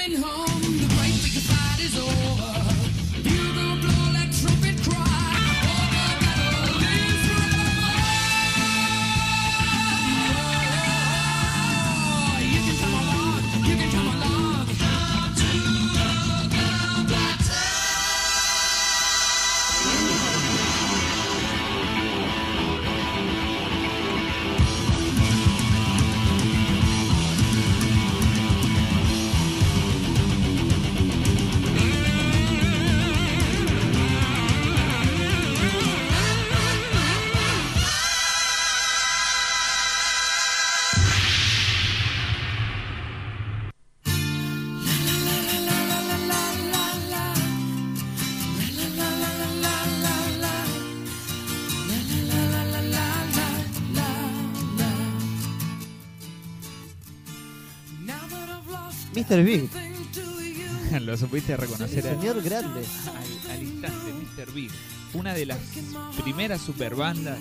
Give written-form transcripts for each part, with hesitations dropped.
Mr. Big. Lo supiste reconocer El señor grande. al instante, Mr. Big. Una de las primeras superbandas.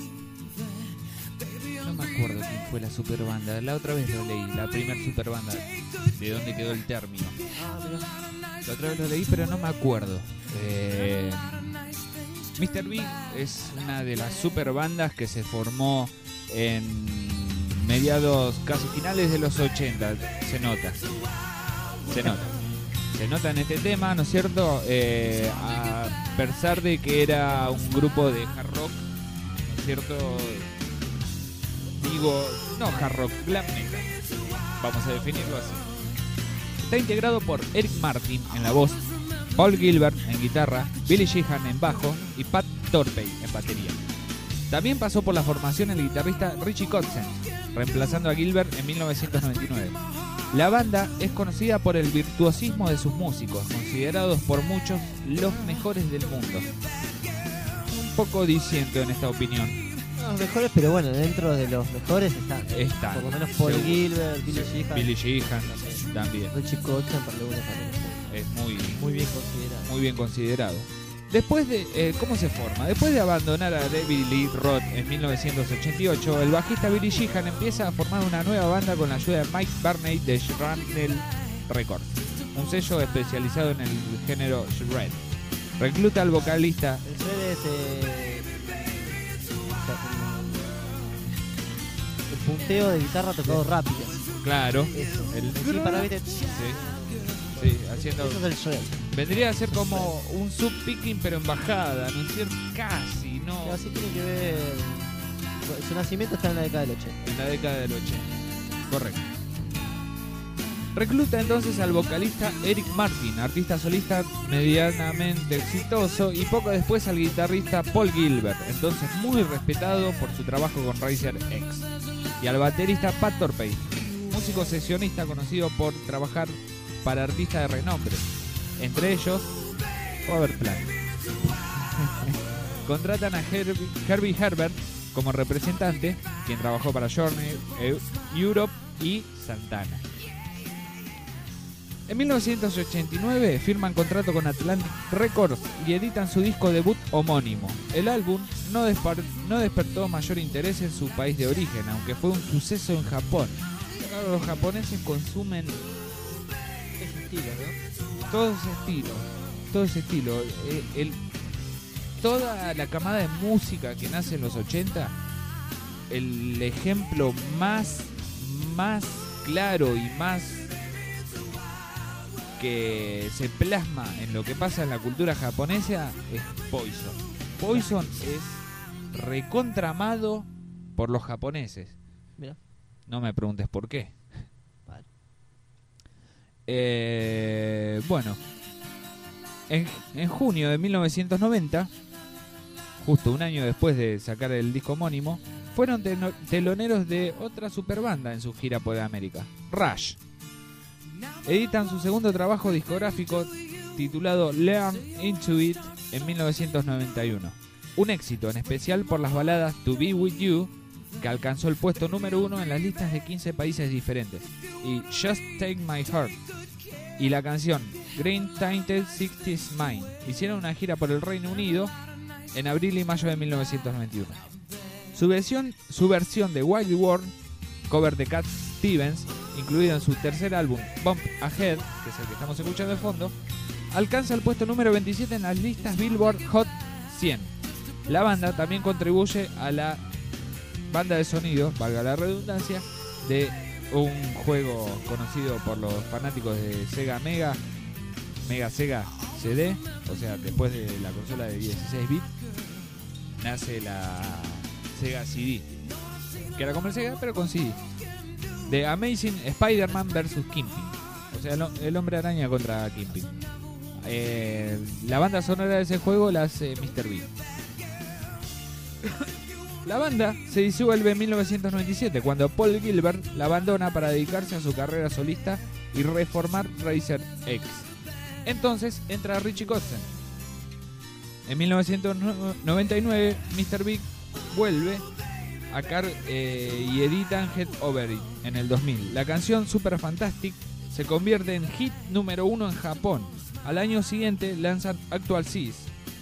No me acuerdo quién fue la superbanda. La otra vez lo leí, la primera superbanda. De dónde quedó el término. La otra vez lo leí, pero no me acuerdo. Mr. Big es una de las superbandas que se formó en mediados, casi finales de los 80. Se nota en este tema, ¿no es cierto? A pesar de que era un grupo de hard rock, ¿no es cierto? Digo, no hard rock, glam metal, vamos a definirlo así. Está integrado por Eric Martin en la voz, Paul Gilbert en guitarra, Billy Sheehan en bajo y Pat Torpey en batería. También pasó por la formación el guitarrista Richie Kotzen, reemplazando a Gilbert en 1999. La banda es conocida por el virtuosismo de sus músicos, considerados por muchos los mejores del mundo. Un poco disiento en esta opinión. Los mejores, pero bueno, dentro de los mejores están. Por lo menos Paul Gilbert, Billy Sheehan también. Richie Kotzen, es muy bien considerado. Muy bien considerado. Después de ¿cómo se forma? Después de abandonar a David Lee Roth en 1988, el bajista Billy Sheehan empieza a formar una nueva banda con la ayuda de Mike Barney de Shrapnel Records, un sello especializado en el género shred. Recluta al vocalista. El shred es el punteo de guitarra tocado rápido. Claro. Eso. Sí, haciendo. Eso es el shred. Vendría a ser como un sub-picking pero en bajada, ¿no es cierto? Casi, ¿no? Así tiene que ver. Su nacimiento está en la década del 80. En la década del 80, correcto. Recluta entonces al vocalista Eric Martin, artista solista medianamente exitoso, y poco después al guitarrista Paul Gilbert, entonces muy respetado por su trabajo con Razer X, y al baterista Pat Torpey, músico sesionista conocido por trabajar para artistas de renombre, entre ellos Robert Plant. Contratan a Herbie Herbert como representante, quien trabajó para Journey, Europe y Santana. En 1989 firman contrato con Atlantic Records y editan su disco debut homónimo. El álbum no despertó mayor interés en su país de origen, aunque fue un suceso en Japón. Los japoneses consumen ese estilo, ¿no? Todo ese estilo. Toda la camada de música que nace en los 80, el ejemplo más claro y más que se plasma en lo que pasa en la cultura japonesa es Poison. Poison es recontramado por los japoneses. Mira. No me preguntes por qué. Vale. Bueno, en junio de 1990, justo un año después de sacar el disco homónimo, fueron teloneros de otra superbanda en su gira por América, Rush. Editan su segundo trabajo discográfico titulado Learn Into It en 1991. Un éxito en especial por las baladas To Be With You, que alcanzó el puesto número 1 en las listas de 15 países diferentes, y Just Take My Heart, y la canción Green Tainted 60's Mine. Hicieron una gira por el Reino Unido en abril y mayo de 1991. Su versión de Wild World, cover de Cat Stevens, incluido en su tercer álbum, Bump Ahead, que es el que estamos escuchando de fondo, alcanza el puesto número 27 en las listas Billboard Hot 100. La banda también contribuye a la banda de sonido, valga la redundancia, de un juego conocido por los fanáticos de Sega Mega Sega CD, o sea, después de la consola de 16 bits, nace la Sega CD, que era como el Sega, pero con CD. The Amazing Spider-Man vs. Kingpin, o sea, el hombre araña contra Kingpin. La banda sonora de ese juego la hace Mr. Big. La banda se disuelve en 1997 cuando Paul Gilbert la abandona para dedicarse a su carrera solista y reformar Razer X. Entonces entra Richie Kotzen. En 1999 Mr. Big vuelve y editan Head Over It en el 2000. La canción Super Fantastic se convierte en hit número 1 en Japón. Al año siguiente lanzan Actual Size,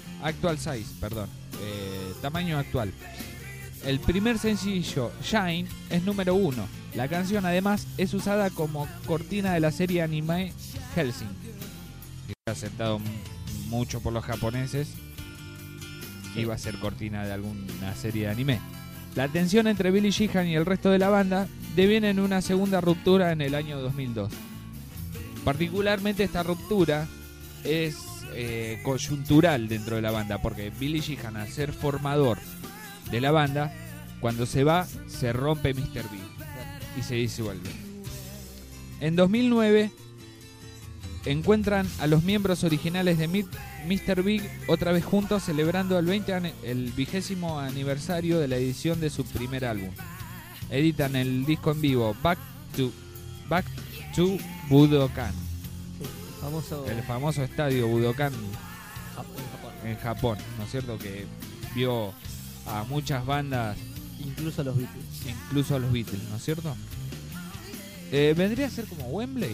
tamaño actual. El primer sencillo, Shine, es número 1. La canción además es usada como cortina de la serie anime Hellsing, que fue aceptado mucho por los japoneses. Iba a ser cortina de alguna serie de anime. La tensión entre Billy Sheehan y el resto de la banda deviene en una segunda ruptura en el año 2002. Particularmente esta ruptura es coyuntural dentro de la banda, porque Billy Sheehan, al ser formador de la banda, cuando se va, se rompe Mr. Big y se disuelve. En 2009 encuentran a los miembros originales de Mr. Big otra vez juntos, celebrando el 20º aniversario de la edición de su primer álbum. Editan el disco en vivo Back to Budokan, el famoso estadio Budokan en Japón, ¿no es cierto? Que vio a muchas bandas, incluso a los Beatles, ¿no es cierto? ¿Vendría a ser como Wembley?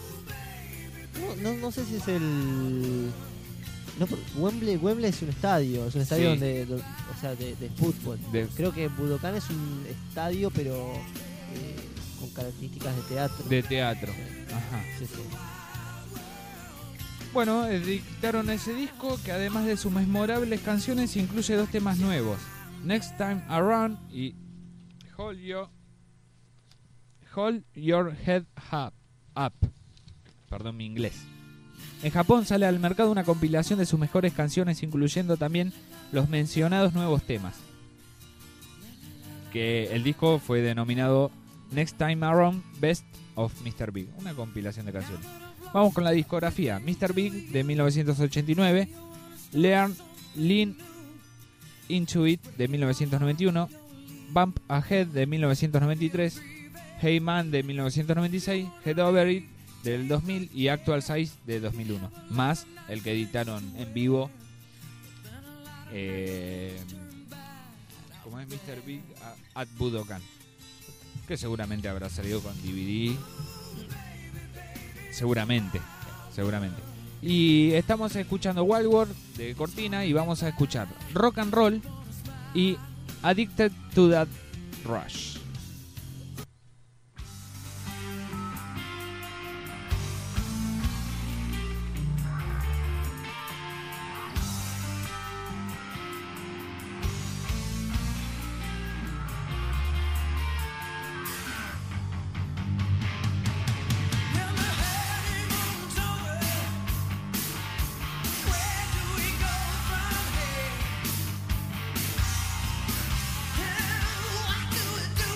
No sé si es el... No, Wembley es un estadio sí, donde, o sea, de fútbol. Creo que Budokan es un estadio, pero con características de teatro. De teatro. Ajá. Sí. Bueno, editaron ese disco que además de sus memorables canciones incluye 2 temas nuevos, Next Time Around y Hold Your Head Up. Perdón mi inglés. En Japón sale al mercado una compilación de sus mejores canciones, incluyendo también los mencionados nuevos temas. Que el disco fue denominado Next Time Around Best of Mr. Big, una compilación de canciones. Vamos con la discografía. Mr. Big de 1989, Lean Into It de 1991, Bump Ahead de 1993, Hey Man de 1996, Head Over It del 2000 y Actual Size de 2001, más el que editaron en vivo, como es Mr. Big at Budokan, que seguramente habrá salido con DVD, seguramente. Y estamos escuchando Wild World de cortina y vamos a escuchar Rock and Roll y Addicted to That Rush. What do we do?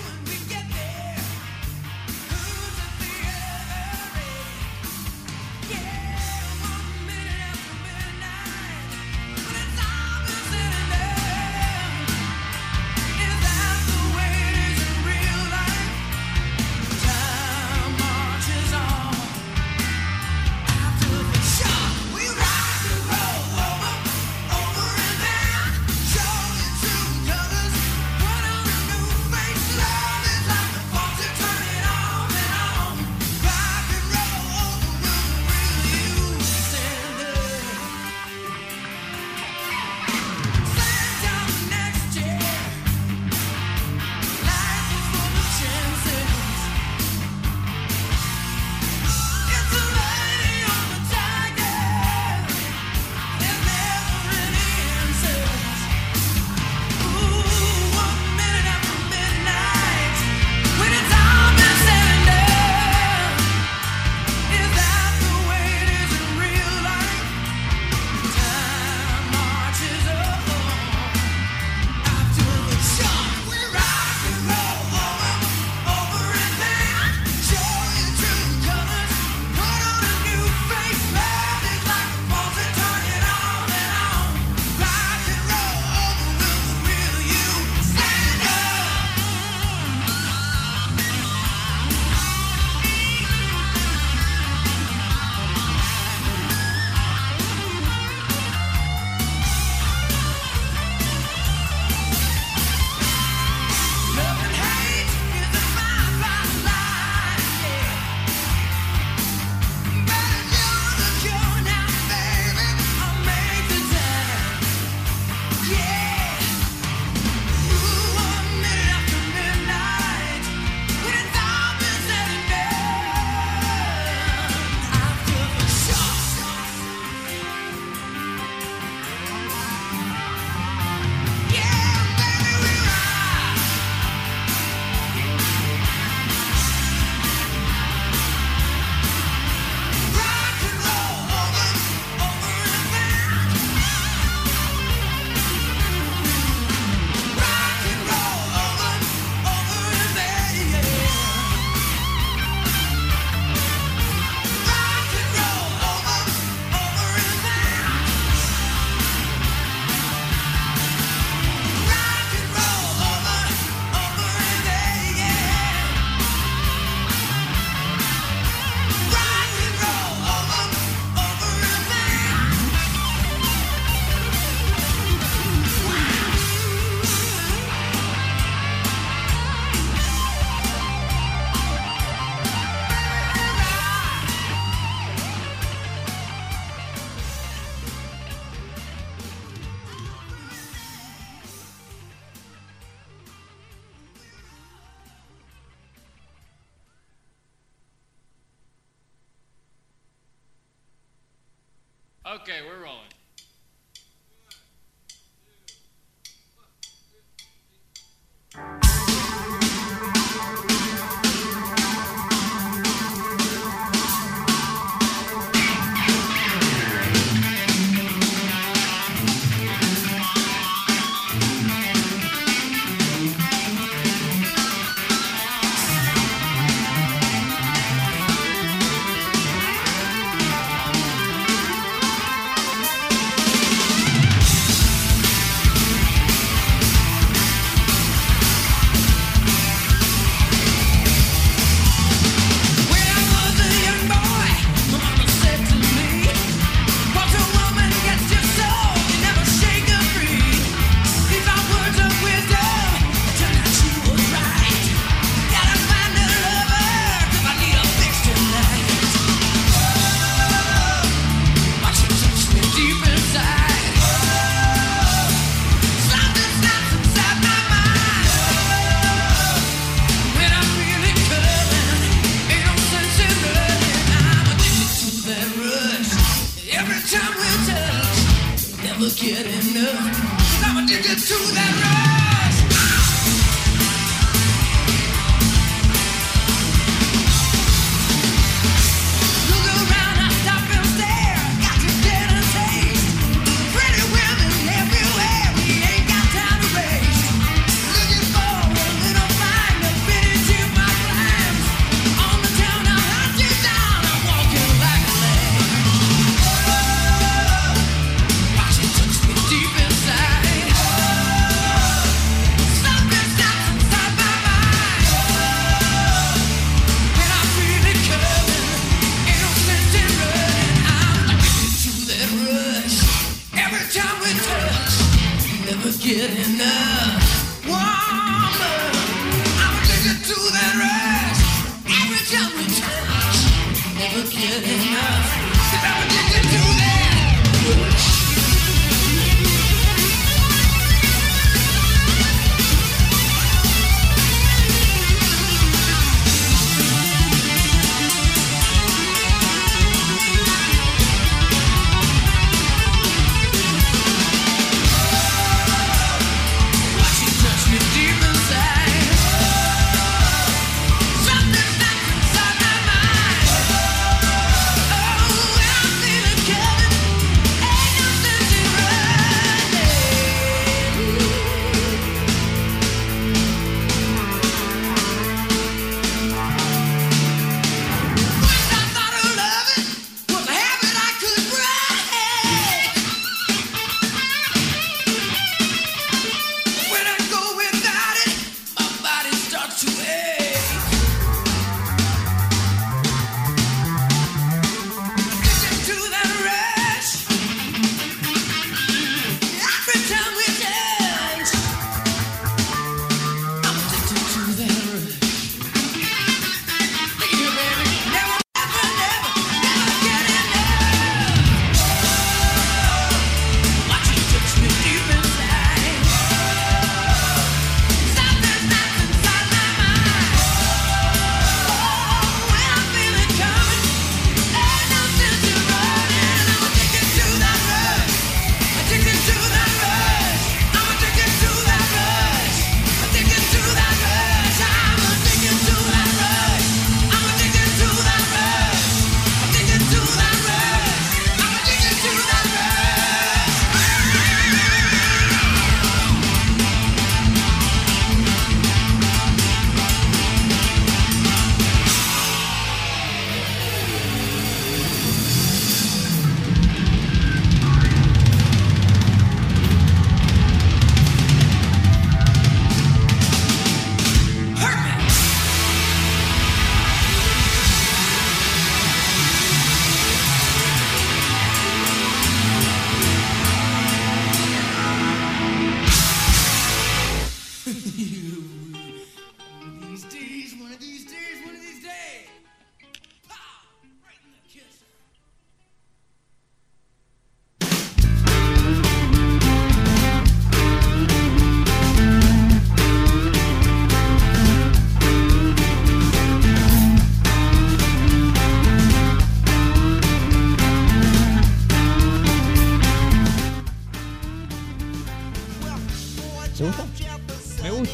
Okay, we're rolling.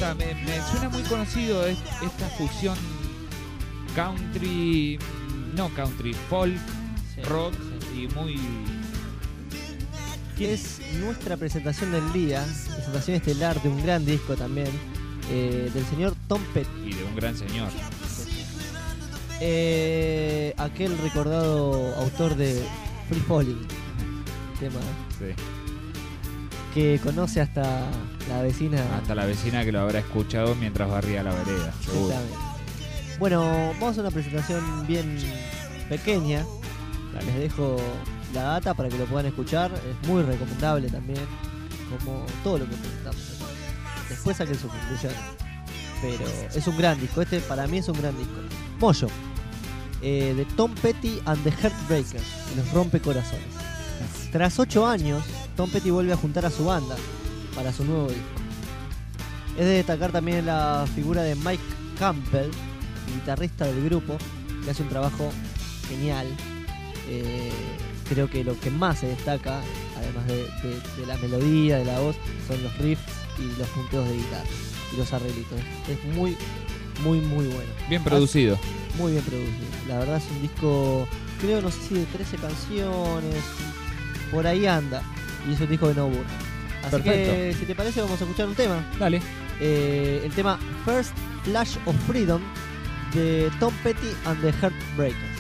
gusta, me suena muy conocido esta fusión country, no country, folk, sí, rock, sí. Y muy... Es nuestra presentación del día, presentación estelar de un gran disco también, del señor Tom Petty. Y de un gran señor. Aquel recordado autor de Free Falling, tema, sí, que conoce hasta la vecina. Hasta la vecina que lo habrá escuchado mientras barría la vereda, seguro. Bueno, vamos a hacer una presentación bien pequeña. Les dejo la data para que lo puedan escuchar. Es muy recomendable también, como todo lo que presentamos acá. Después saquen sus conclusiones. Pero es un gran disco. Este para mí es un gran disco. Mojo, de Tom Petty and the Heartbreakers, los Rompecorazones. Tras 8 años, Tom Petty vuelve a juntar a su banda para su nuevo disco. Es de destacar también la figura de Mike Campbell, guitarrista del grupo, que hace un trabajo genial. Creo que lo que más se destaca, además de la melodía, de la voz, son los riffs y los punteos de guitarra y los arreglitos. Es muy, muy, muy bueno. Bien producido. Muy bien producido. La verdad es un disco, creo, no sé si de 13 canciones, por ahí anda. Y es un disco que no aburre. Así perfecto. Que, si te parece, vamos a escuchar un tema. Dale. El tema First Flash of Freedom de Tom Petty and the Heartbreakers.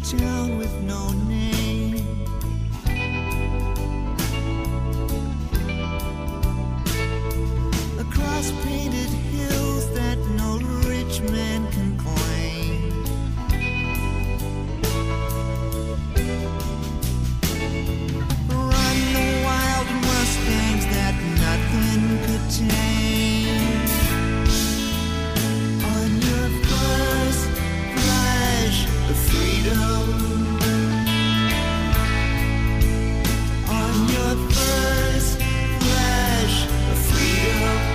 town with no name. Across painted hills that no rich man can claim. Run the wild Mustangs that nothing could tame. On your first flash of freedom. On your first flash of freedom.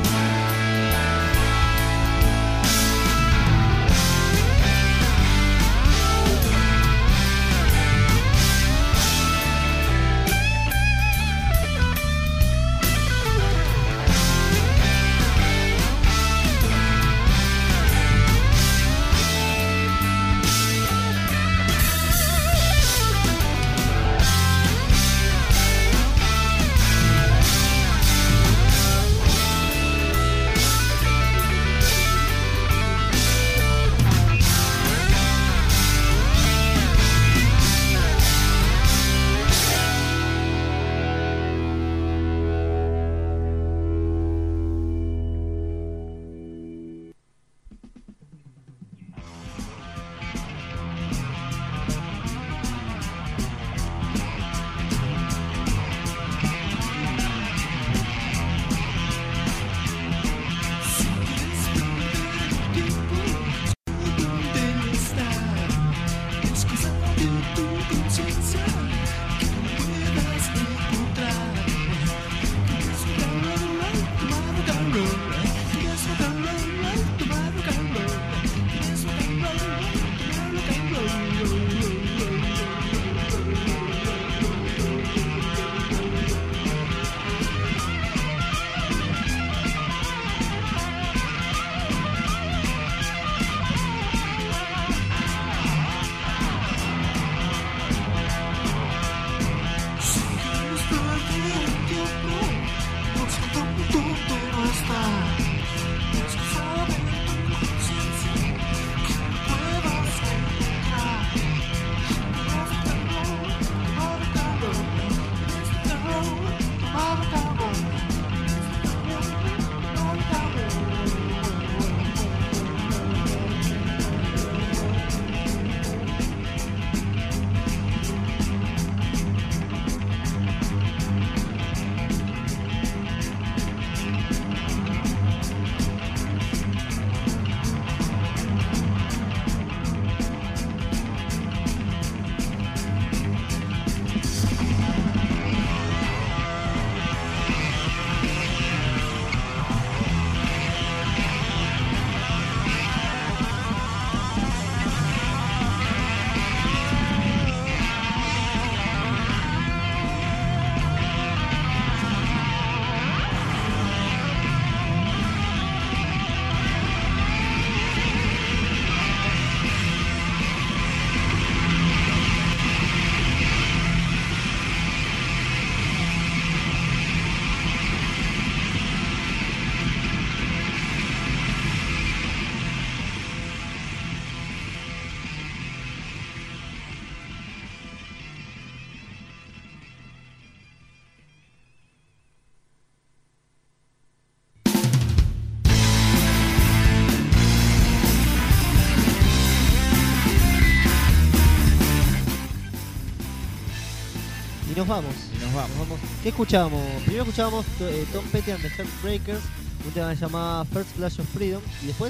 Y nos vamos. ¿Qué escuchábamos? Primero escuchábamos Tom Petty and the Heartbreakers, un tema que se llamaba First Flash of Freedom. ¿Y después?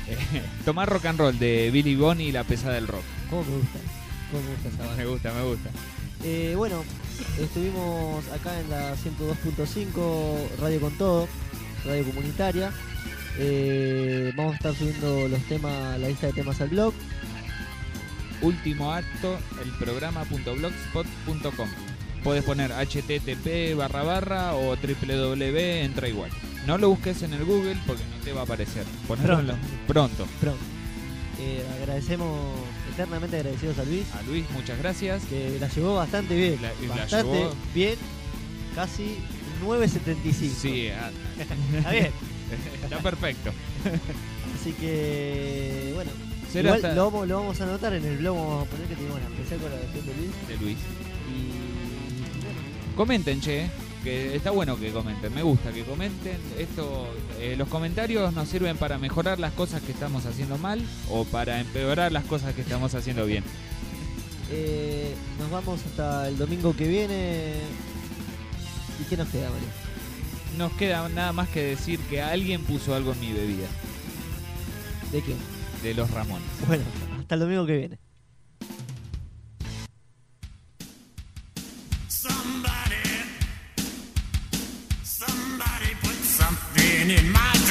Tomar Rock and Roll de Billy Bonnie y la pesada del rock. ¿Cómo me gusta esa banda? Me gusta. Bueno, estuvimos acá en la 102.5, Radio Con Todo, radio comunitaria. Vamos a estar subiendo los temas, la lista de temas al blog. Último acto, el programa.blogspot.com. Puedes poner http // o www, entra igual. No lo busques en el Google porque no te va a aparecer. Ponelo pronto. Agradecemos, eternamente agradecidos a Luis. A Luis, muchas gracias. Que la llevó bastante bien. Bien, casi 9.75. Sí, está bien. Está perfecto. Así que, bueno. ser Igual hasta... lo vamos a anotar en el blog, vamos a poner que tenemos la especial colaboración de Luis. de Luis. Y bueno, Comenten, che, que está bueno que comenten, me gusta que comenten. Esto, los comentarios nos sirven para mejorar las cosas que estamos haciendo mal o para empeorar las cosas que estamos haciendo bien. nos vamos hasta el domingo que viene. ¿Y qué nos queda, Mario? Nos queda nada más que decir que alguien puso algo en mi bebida, ¿De qué? de los Ramones. Bueno, hasta el domingo que viene. Somebody put something in my